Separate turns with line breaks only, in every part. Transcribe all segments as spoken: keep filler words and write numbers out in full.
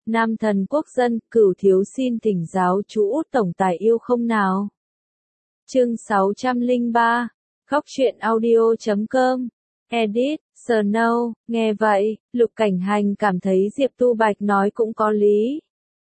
Nam thần quốc dân, Cửu thiếu xin thỉnh giáo chú Út tổng tài yêu không nào. Chương sáu trăm lẻ ba, Khóc chuyện audio chấm com, edit, Snow, nghe vậy, Lục Cảnh Hành cảm thấy Diệp Tu Bạch nói cũng có lý.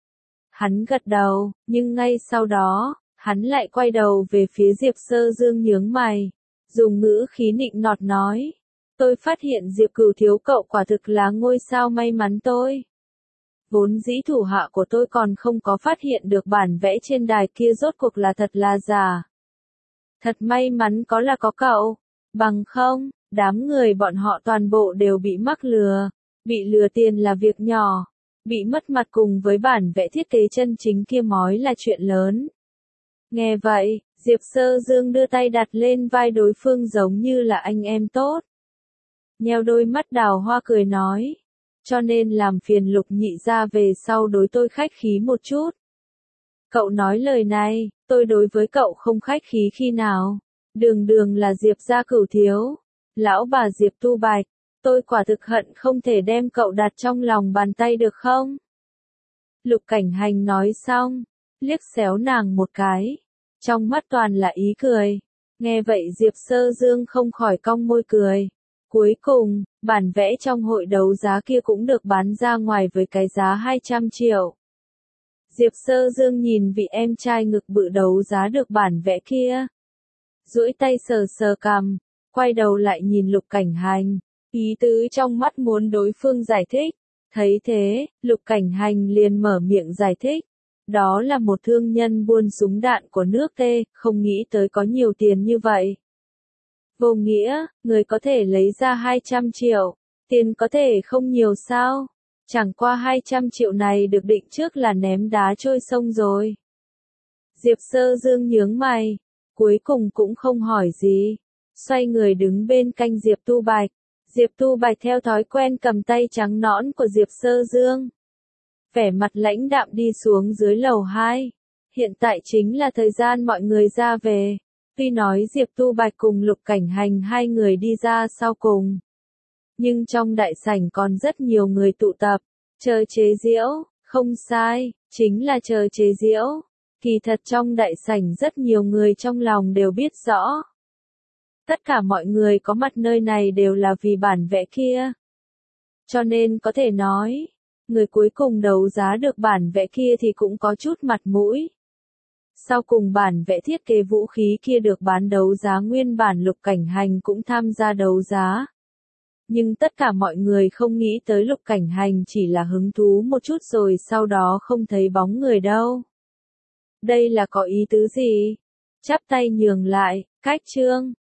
Hắn gật đầu, nhưng ngay sau đó, hắn lại quay đầu về phía Diệp Sơ Dương nhướng mày, dùng ngữ khí nịnh nọt nói. Tôi phát hiện Diệp Cửu thiếu cậu quả thực là ngôi sao may mắn tôi. Vốn dĩ thủ hạ của tôi còn không có phát hiện được bản vẽ trên đài kia rốt cuộc là thật là giả. Thật may mắn có là có cậu, bằng không, đám người bọn họ toàn bộ đều bị mắc lừa, bị lừa tiền là việc nhỏ, bị mất mặt cùng với bản vẽ thiết kế chân chính kia mói là chuyện lớn. Nghe vậy, Diệp Sơ Dương đưa tay đặt lên vai đối phương giống như là anh em tốt. Nheo đôi mắt đào hoa cười nói. Cho nên làm phiền Lục nhị ra về sau đối tôi khách khí một chút. Cậu nói lời này, tôi đối với cậu không khách khí khi nào. Đường đường là Diệp gia Cửu thiếu. Lão bà Diệp Tu Bạch, tôi quả thực hận không thể đem cậu đặt trong lòng bàn tay được không? Lục Cảnh Hành nói xong, liếc xéo nàng một cái. Trong mắt toàn là ý cười. Nghe vậy Diệp Sơ Dương không khỏi cong môi cười. Cuối cùng, bản vẽ trong hội đấu giá kia cũng được bán ra ngoài với cái giá hai trăm triệu. Diệp Sơ Dương nhìn vị em trai ngực bự đấu giá được bản vẽ kia. Duỗi tay sờ sờ cằm, quay đầu lại nhìn Lục Cảnh Hành, ý tứ trong mắt muốn đối phương giải thích. Thấy thế, Lục Cảnh Hành liền mở miệng giải thích. Đó là một thương nhân buôn súng đạn của nước T, không nghĩ tới có nhiều tiền như vậy. Vô nghĩa, người có thể lấy ra hai trăm triệu, tiền có thể không nhiều sao? Chẳng qua hai trăm triệu này được định trước là ném đá trôi sông rồi. Diệp Sơ Dương nhướng mày, cuối cùng cũng không hỏi gì, xoay người đứng bên cạnh Diệp Tu Bạch. Diệp Tu Bạch theo thói quen cầm tay trắng nõn của Diệp Sơ Dương. Vẻ mặt lãnh đạm đi xuống dưới lầu hai. Hiện tại chính là thời gian mọi người ra về. Tuy nói Diệp Tu Bạch cùng Lục Cảnh Hành hai người đi ra sau cùng. Nhưng trong đại sảnh còn rất nhiều người tụ tập, chờ chế giễu, không sai, chính là chờ chế giễu. Kỳ thật trong đại sảnh rất nhiều người trong lòng đều biết rõ. Tất cả mọi người có mặt nơi này đều là vì bản vẽ kia. Cho nên có thể nói, người cuối cùng đấu giá được bản vẽ kia thì cũng có chút mặt mũi. Sau cùng bản vẽ thiết kế vũ khí kia được bán đấu giá nguyên bản Lục Cảnh Hành cũng tham gia đấu giá. Nhưng tất cả mọi người không nghĩ tới Lục Cảnh Hành chỉ là hứng thú một chút rồi sau đó không thấy bóng người đâu. Đây là có ý tứ gì? Chắp tay nhường lại, cách chương,